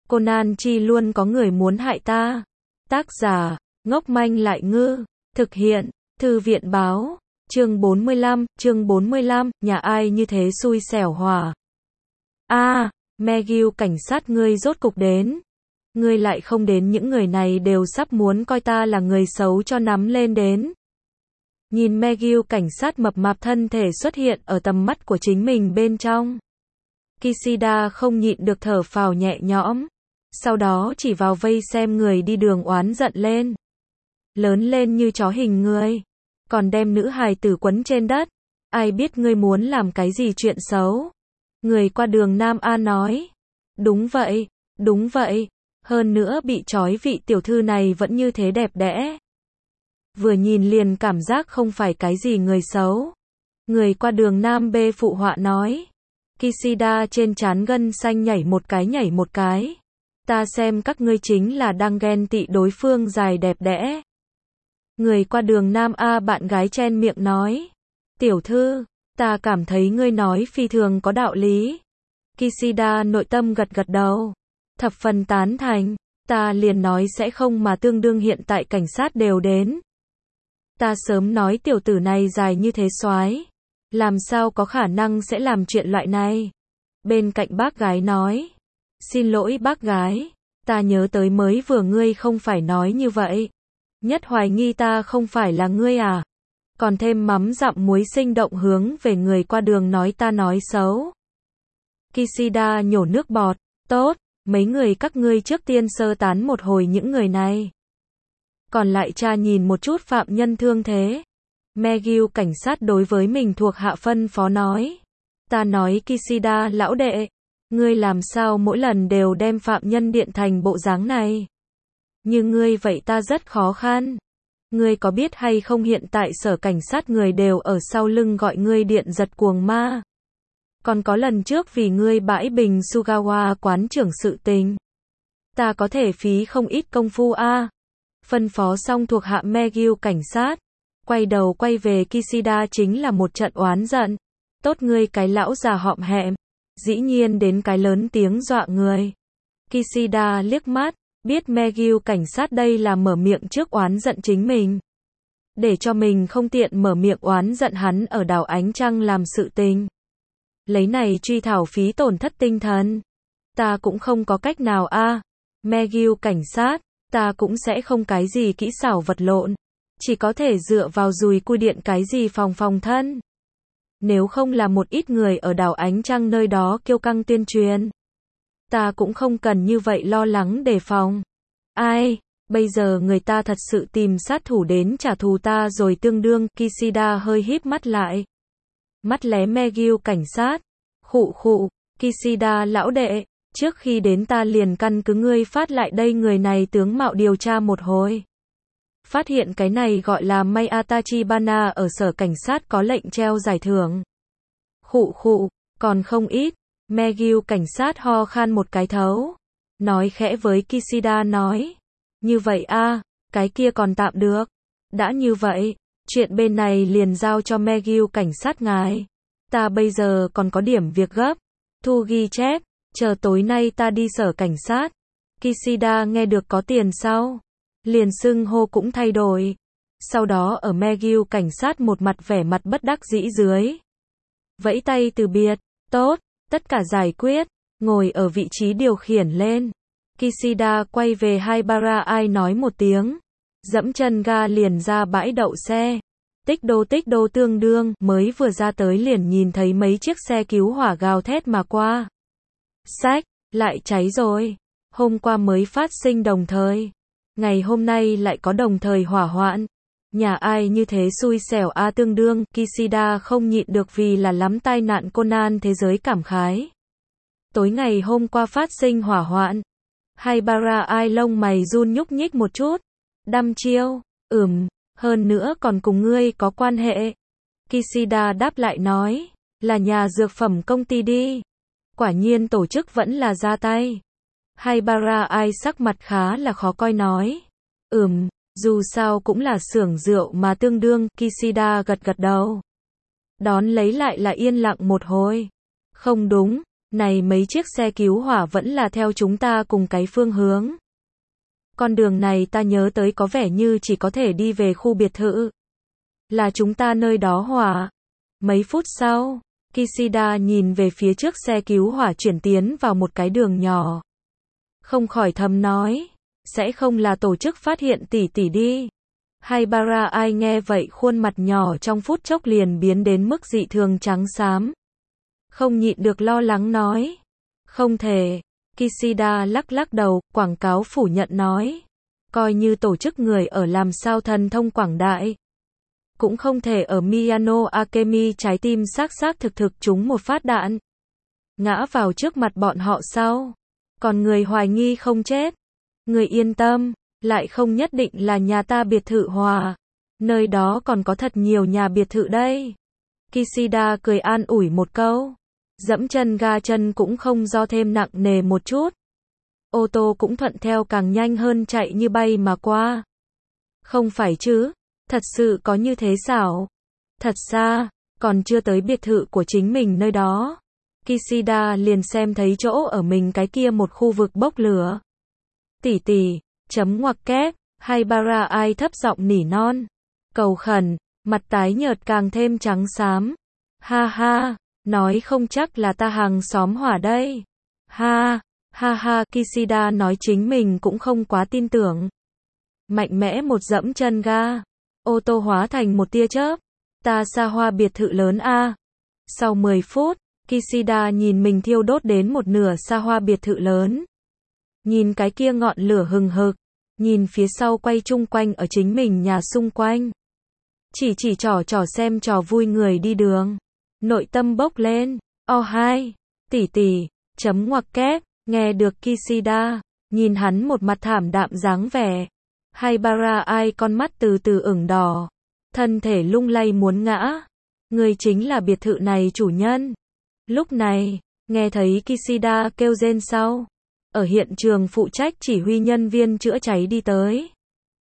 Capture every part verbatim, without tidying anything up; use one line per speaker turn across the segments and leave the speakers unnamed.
Conan chi luôn có người muốn hại ta. Tác giả, ngốc manh lại ngư. Thực hiện, Thư viện báo. Chương bốn mươi lăm, chương bốn mươi lăm, nhà ai như thế xui xẻo hỏa. A, à, Megil cảnh sát ngươi rốt cục đến. Ngươi lại không đến, những người này đều sắp muốn coi ta là người xấu cho nắm lên đến. Nhìn Megil cảnh sát mập mạp thân thể xuất hiện ở tầm mắt của chính mình bên trong. Kishida không nhịn được thở phào nhẹ nhõm. Sau đó chỉ vào vây xem người đi đường oán giận lên. Lớn lên như chó hình người. Còn đem nữ hài tử quấn trên đất. Ai biết ngươi muốn làm cái gì chuyện xấu. Người qua đường Nam A nói. Đúng vậy, đúng vậy. Hơn nữa bị trói vị tiểu thư này vẫn như thế đẹp đẽ. Vừa nhìn liền cảm giác không phải cái gì người xấu. Người qua đường Nam B phụ họa nói. Kishida trên trán gân xanh nhảy một cái nhảy một cái. Ta xem các ngươi chính là đang ghen tị đối phương dài đẹp đẽ. Người qua đường Nam A bạn gái chen miệng nói. Tiểu thư, ta cảm thấy ngươi nói phi thường có đạo lý. Kishida nội tâm gật gật đầu. Thập phần tán thành. Ta liền nói sẽ không mà tương đương hiện tại cảnh sát đều đến. Ta sớm nói tiểu tử này dài như thế soái. Làm sao có khả năng sẽ làm chuyện loại này. Bên cạnh bác gái nói. Xin lỗi bác gái. Ta nhớ tới mới vừa ngươi không phải nói như vậy. Nhất hoài nghi ta không phải là ngươi à. Còn thêm mắm dặm muối sinh động hướng về người qua đường nói ta nói xấu. Kishida nhổ nước bọt. Tốt, mấy người các ngươi trước tiên sơ tán một hồi những người này. Còn lại cha nhìn một chút phạm nhân thương thế. Megil cảnh sát đối với mình thuộc hạ phân phó nói. Ta nói Kishida lão đệ. Ngươi làm sao mỗi lần đều đem phạm nhân điện thành bộ dáng này. Như ngươi vậy ta rất khó khăn. Ngươi có biết hay không hiện tại sở cảnh sát người đều ở sau lưng gọi ngươi điện giật cuồng ma. Còn có lần trước vì ngươi bãi bình Sugawa quán trưởng sự tình. Ta có thể phí không ít công phu a. À. Phân phó xong thuộc hạ Megil cảnh sát. Quay đầu quay về Kishida chính là một trận oán giận. Tốt ngươi cái lão già họm hẹm. Dĩ nhiên đến cái lớn tiếng dọa người. Kishida liếc mắt. Biết Megil cảnh sát đây là mở miệng trước oán giận chính mình. Để cho mình không tiện mở miệng oán giận hắn ở đảo Ánh Trăng làm sự tình. Lấy này truy thảo phí tổn thất tinh thần. Ta cũng không có cách nào a. À. Megil cảnh sát, ta cũng sẽ không cái gì kỹ xảo vật lộn. Chỉ có thể dựa vào dùi cui điện cái gì phòng phòng thân. Nếu không là một ít người ở đảo Ánh Trăng nơi đó kiêu căng tuyên truyền. Ta cũng không cần như vậy lo lắng đề phòng. Ai, bây giờ người ta thật sự tìm sát thủ đến trả thù ta rồi tương đương. Kishida hơi híp mắt lại. Mắt lé Megil cảnh sát. Khụ khụ, Kishida lão đệ, trước khi đến ta liền căn cứ ngươi phát lại đây người này tướng mạo điều tra một hồi. Phát hiện cái này gọi là Maya Tachibana ở sở cảnh sát có lệnh treo giải thưởng. Khụ khụ, còn không ít. Megil cảnh sát ho khan một cái thấu. Nói khẽ với Kishida nói. Như vậy a, à, cái kia còn tạm được. Đã như vậy, chuyện bên này liền giao cho Megil cảnh sát ngài. Ta bây giờ còn có điểm việc gấp. Thu ghi chép, chờ tối nay ta đi sở cảnh sát. Kishida nghe được có tiền sau. Liền xưng hô cũng thay đổi. Sau đó ở Megil cảnh sát một mặt vẻ mặt bất đắc dĩ dưới. Vẫy tay từ biệt, tốt. Tất cả giải quyết, ngồi ở vị trí điều khiển lên. Kishida quay về Haibara ai nói một tiếng. Dẫm chân ga liền ra bãi đậu xe. Tích đô tích đô tương đương, mới vừa ra tới liền nhìn thấy mấy chiếc xe cứu hỏa gào thét mà qua. Sách, lại cháy rồi. Hôm qua mới phát sinh đồng thời. Ngày hôm nay lại có đồng thời hỏa hoạn. Nhà ai như thế xui xẻo a à, tương đương, Kishida không nhịn được vì là lắm tai nạn Conan thế giới cảm khái. Tối ngày hôm qua phát sinh hỏa hoạn. Haibara ai lông mày run nhúc nhích một chút. Đăm chiêu, ừm, hơn nữa còn cùng ngươi có quan hệ. Kishida đáp lại nói, là nhà dược phẩm công ty đi. Quả nhiên tổ chức vẫn là ra tay. Haibara ai sắc mặt khá là khó coi nói, ừm. Dù sao cũng là xưởng rượu mà tương đương, Kishida gật gật đầu. Đón lấy lại là yên lặng một hồi. Không đúng, Này mấy chiếc xe cứu hỏa vẫn là theo chúng ta cùng cái phương hướng. Con đường này ta nhớ tới có vẻ như chỉ có thể đi về khu biệt thự. Là chúng ta nơi đó hỏa. Mấy phút sau, Kishida nhìn về phía trước xe cứu hỏa chuyển tiến vào một cái đường nhỏ. Không khỏi thầm nói, sẽ không là tổ chức phát hiện tỷ tỷ đi. Haibara ai nghe vậy khuôn mặt nhỏ trong phút chốc liền biến đến mức dị thường trắng xám. Không nhịn được lo lắng nói. Không thể. Kishida lắc lắc đầu, quảng cáo phủ nhận nói. Coi như tổ chức người ở làm sao thần thông quảng đại. Cũng không thể ở Miyano Akemi trái tim xác xác thực thực trúng một phát đạn. Ngã vào trước mặt bọn họ sau. Còn người hoài nghi không chết. Người yên tâm, lại không nhất định là nhà ta biệt thự hòa. Nơi đó còn có thật nhiều nhà biệt thự đây. Kishida cười an ủi một câu. Dẫm chân ga chân cũng không do thêm nặng nề một chút. Ô tô cũng thuận theo càng nhanh hơn chạy như bay mà qua. Không phải chứ, thật sự có như thế sao? Thật xa, còn chưa tới biệt thự của chính mình nơi đó. Kishida liền xem thấy chỗ ở mình cái kia một khu vực bốc lửa. Tỷ tỷ, chấm ngoặc kép, Haibara ai thấp giọng nỉ non. Cầu khẩn, mặt tái nhợt càng thêm trắng xám. Ha ha, nói không chắc là ta hàng xóm hỏa đây. Ha, ha ha, Kishida nói chính mình cũng không quá tin tưởng. Mạnh mẽ một dẫm chân ga. Ô tô hóa thành một tia chớp. Ta xa hoa biệt thự lớn a. Sau mười phút, Kishida nhìn mình thiêu đốt đến một nửa xa hoa biệt thự lớn. Nhìn cái kia ngọn lửa hừng hực. Nhìn phía sau quay chung quanh ở chính mình nhà xung quanh. Chỉ chỉ trò trò xem trò vui người đi đường. Nội tâm bốc lên. Oh hai, tỷ tỷ, chấm ngoặc kép, nghe được Kishida. Nhìn hắn một mặt thảm đạm dáng vẻ. Haibara ai con mắt từ từ ửng đỏ. Thân thể lung lay muốn ngã. Người chính là biệt thự này chủ nhân. Lúc này, nghe thấy Kishida kêu rên sau. Ở hiện trường phụ trách chỉ huy nhân viên chữa cháy đi tới.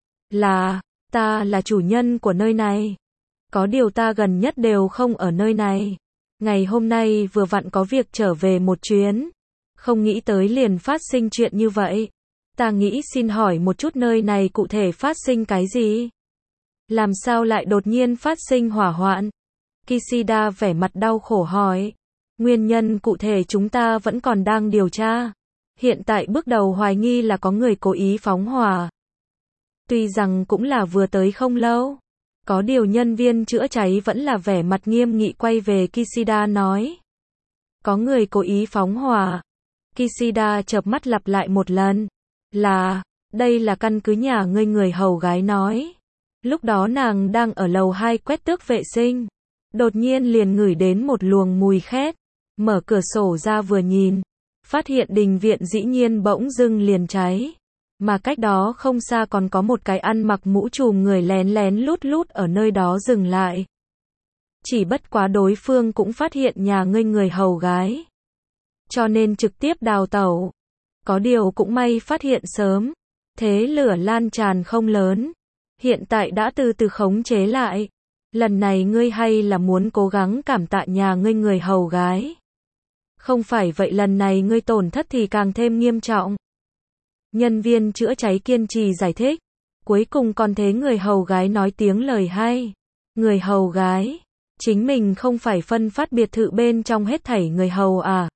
Là, ta là chủ nhân của nơi này. Có điều ta gần nhất đều không ở nơi này. Ngày hôm nay vừa vặn có việc trở về một chuyến. Không nghĩ tới liền phát sinh chuyện như vậy. Ta nghĩ xin hỏi một chút nơi này cụ thể phát sinh cái gì? Làm sao lại đột nhiên phát sinh hỏa hoạn? Kishida vẻ mặt đau khổ hỏi. Nguyên nhân cụ thể chúng ta vẫn còn đang điều tra. Hiện tại bước đầu hoài nghi là có người cố ý phóng hỏa. Tuy rằng cũng là vừa tới không lâu. Có điều nhân viên chữa cháy vẫn là vẻ mặt nghiêm nghị quay về Kishida nói. Có người cố ý phóng hỏa. Kishida chợp mắt lặp lại một lần. Là, đây là căn cứ nhà ngươi người hầu gái nói. Lúc đó nàng đang ở lầu hai quét tước vệ sinh. Đột nhiên liền ngửi đến một luồng mùi khét. Mở cửa sổ ra vừa nhìn. Phát hiện đình viện dĩ nhiên bỗng dưng liền cháy. Mà cách đó không xa còn có một cái ăn mặc mũ trùm người lén lén lút lút ở nơi đó dừng lại. Chỉ bất quá đối phương cũng phát hiện nhà ngươi người hầu gái. Cho nên trực tiếp đào tẩu. Có điều cũng may phát hiện sớm. Thế lửa lan tràn không lớn. Hiện tại đã từ từ khống chế lại. Lần này ngươi hay là muốn cố gắng cảm tạ nhà ngươi người hầu gái. Không phải vậy lần này ngươi tổn thất thì càng thêm nghiêm trọng. Nhân viên chữa cháy kiên trì giải thích. Cuối cùng còn thế người hầu gái nói tiếng lời hay. Người hầu gái. Chính mình không phải phân phát biệt thự bên trong hết thảy người hầu à?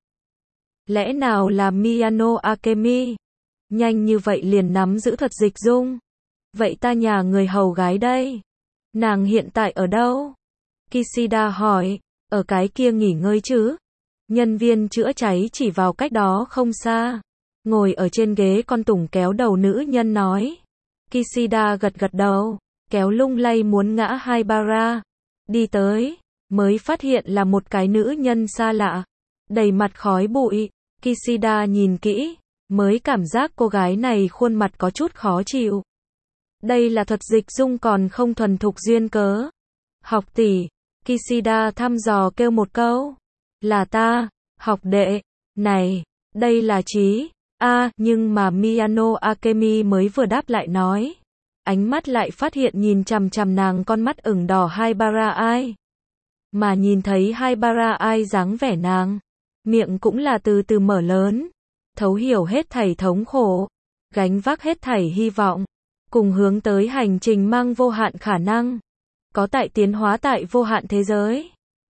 Lẽ nào là Miyano Akemi? Nhanh như vậy liền nắm giữ thuật dịch dung. Vậy ta nhà người hầu gái đây? Nàng hiện tại ở đâu? Kishida hỏi. Ở cái kia nghỉ ngơi chứ? Nhân viên chữa cháy chỉ vào cách đó không xa. Ngồi ở trên ghế con tủng kéo đầu nữ nhân nói. Kishida gật gật đầu. Kéo lung lay muốn ngã Haibara. Đi tới. Mới phát hiện là một cái nữ nhân xa lạ. Đầy mặt khói bụi. Kishida nhìn kỹ. Mới cảm giác cô gái này khuôn mặt có chút khó chịu. Đây là thuật dịch dung còn không thuần thục duyên cớ. Học tỷ. Kishida thăm dò kêu một câu. Là ta, học đệ. Này, đây là Chí. A, à, nhưng mà Miyano Akemi mới vừa đáp lại nói. Ánh mắt lại phát hiện nhìn chằm chằm nàng con mắt ửng đỏ Haibara ai. Mà nhìn thấy Haibara ai dáng vẻ nàng. Miệng cũng là từ từ mở lớn, thấu hiểu hết thảy thống khổ, gánh vác hết thảy hy vọng, cùng hướng tới hành trình mang vô hạn khả năng, có tại tiến hóa tại vô hạn thế giới.